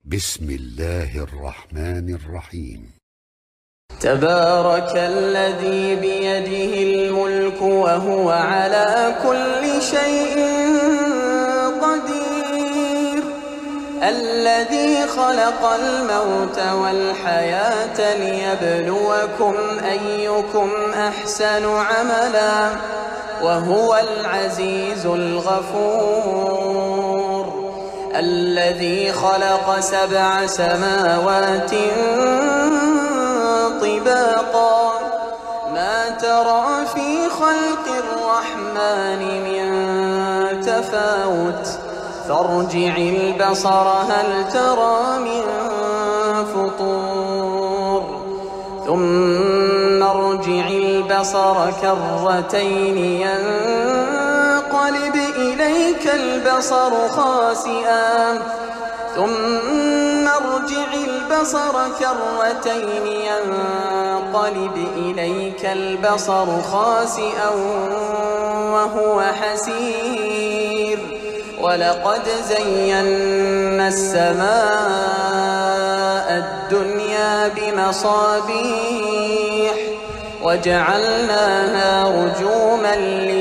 بسم الله الرحمن الرحيم. تبارك الذي بيده الملك وهو على كل شيء قدير، الذي خلق الموت والحياة ليبلوكم أيكم أحسن عملا وهو العزيز الغفور، الذي خلق 7 سماوات طباقا ما ترى في خلق الرحمن من تفاوت، فارجع البصر هل ترى من فطور، ثم ارجع البصر كرتين ينقلب إليك البصر خاسئا، ثم ارجع البصر كرتين ينقلب إليك البصر خاسئا وهو حسير، ولقد زينا السماء الدنيا بمصابيح وجعلناها رجوما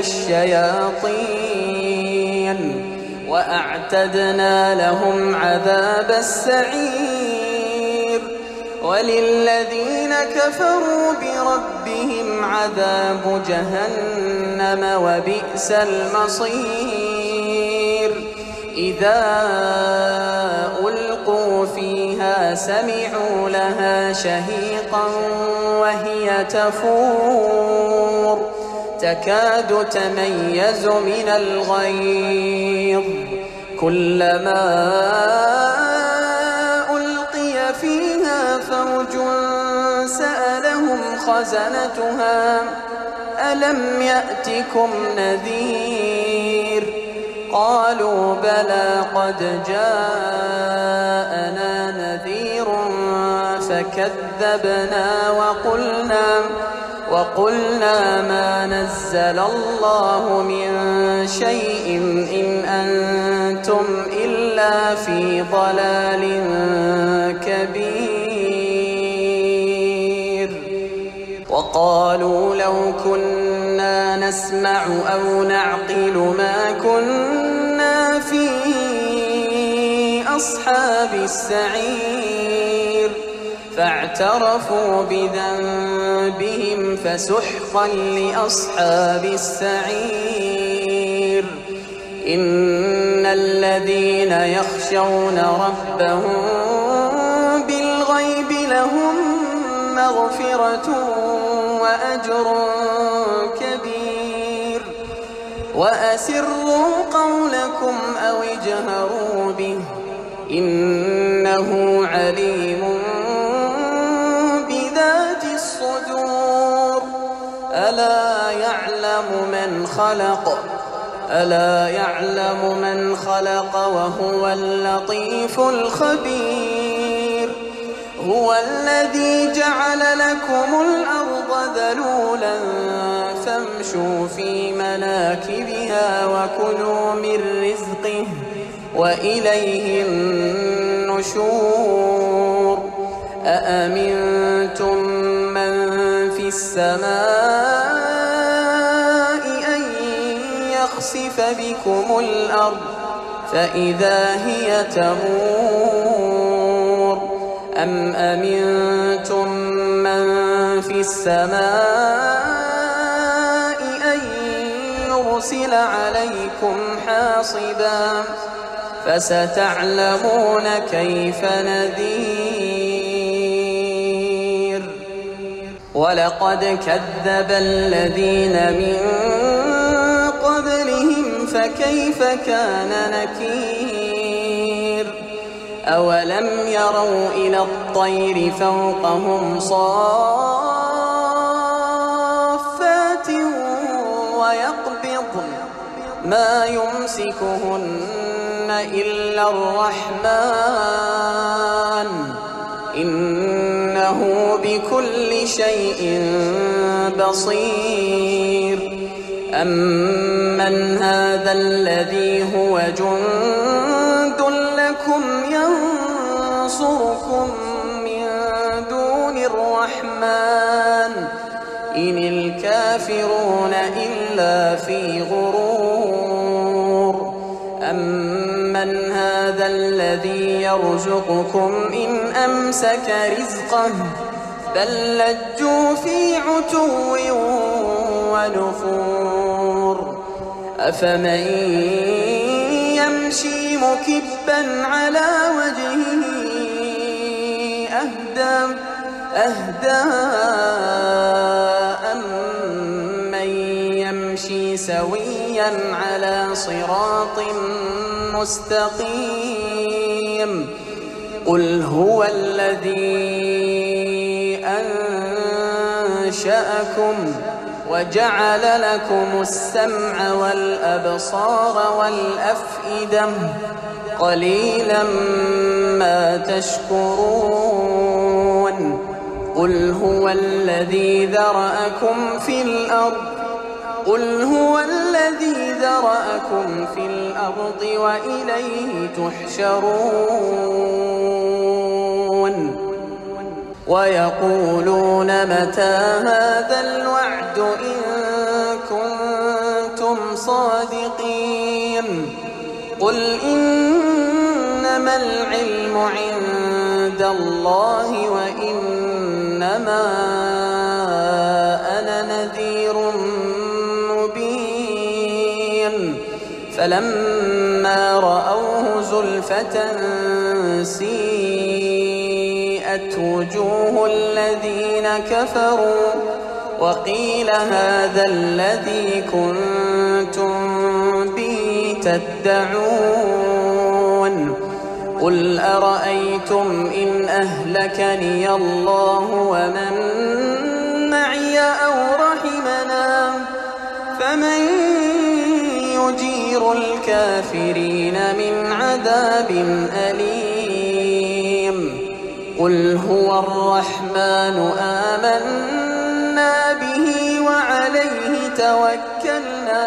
للشياطين وأعتدنا لهم عذاب السعير، وللذين كفروا بربهم عذاب جهنم وبئس المصير، إذا ألقوا فيها سمعوا لها شهيقا وهي تفور تكاد تميز من الغيظ، كلما ألقي فيها فوج سألهم خزنتها ألم يأتكم نذير، قالوا بلى قد جاءنا نذير فكذبنا وقلنا ما نزل الله من شيء إن أنتم إلا في ضلال كبير، وقالوا لو كنا نسمع أو نعقل ما كنا في أصحاب السعير، فاعترفوا بذنبهم فسحقا لأصحاب السعير، إن الذين يخشون ربهم بالغيب لهم مغفرة وأجر كبير، وأسروا قولكم أو اجهروا به إنه عليم بذات الصدور، ألا يعلم من خلق وهو اللطيف الخبير، هو الذي جعل لكم الأرض ذلولا فامشوا في مناكبها وكلوا من رزقه وإليه النشور، أأمنتم من في السماء أن يخسف بكم الأرض فإذا هي تمور، أم أمنتم من في السماء أن يرسل عليكم حاصبا، فستعلمون كيف نذير، ولقد كذب الذين من قبلهم فكيف كان نكير، أولم يروا إلى الطير فوقهم صافات ويقبضن ما يمسكهن إلا الرحمن إنه بكل شيء بصير، أمن هذا الذي هو جند لكم ينصرون ينصركم من دون الرحمن إن الكافرون إلا في غرور أمن هذا الذي يرزقكم إن أمسك رزقه بل لجوا في عتو ونفور أفمن يمشي مكبا على وجهه أهدى أمن يمشي سويا على صراط مستقيم قل هو الذي أنشأكم وجعل لكم السمع والأبصار والأفئدة قليلا ما تشكرون قل هو الذي ذرأكم في الأرض وإليه تحشرون ويقولون متى هذا الوعد إن كنتم صادقين قل إنما العلم عند الله وإنما أنا نذير مبين فلما رأوه زلفة سيئت وجوه الذين كفروا وقيل هذا الذي كنتم به تدعون قل أرأيتم إن أهلكني الله ومن معي أو رحمنا فمن يجير الكافرين من عذاب أليم قل هو الرحمن آمنا به وعليه توكلنا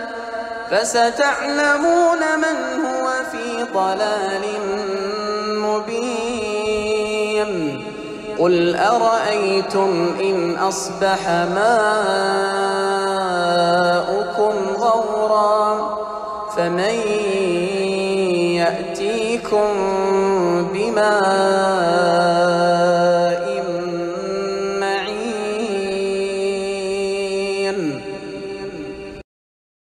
فستعلمون من هو في ضلال مبين قل أرأيتم إن أصبح ماؤكم غورا فمن يأتيكم بماء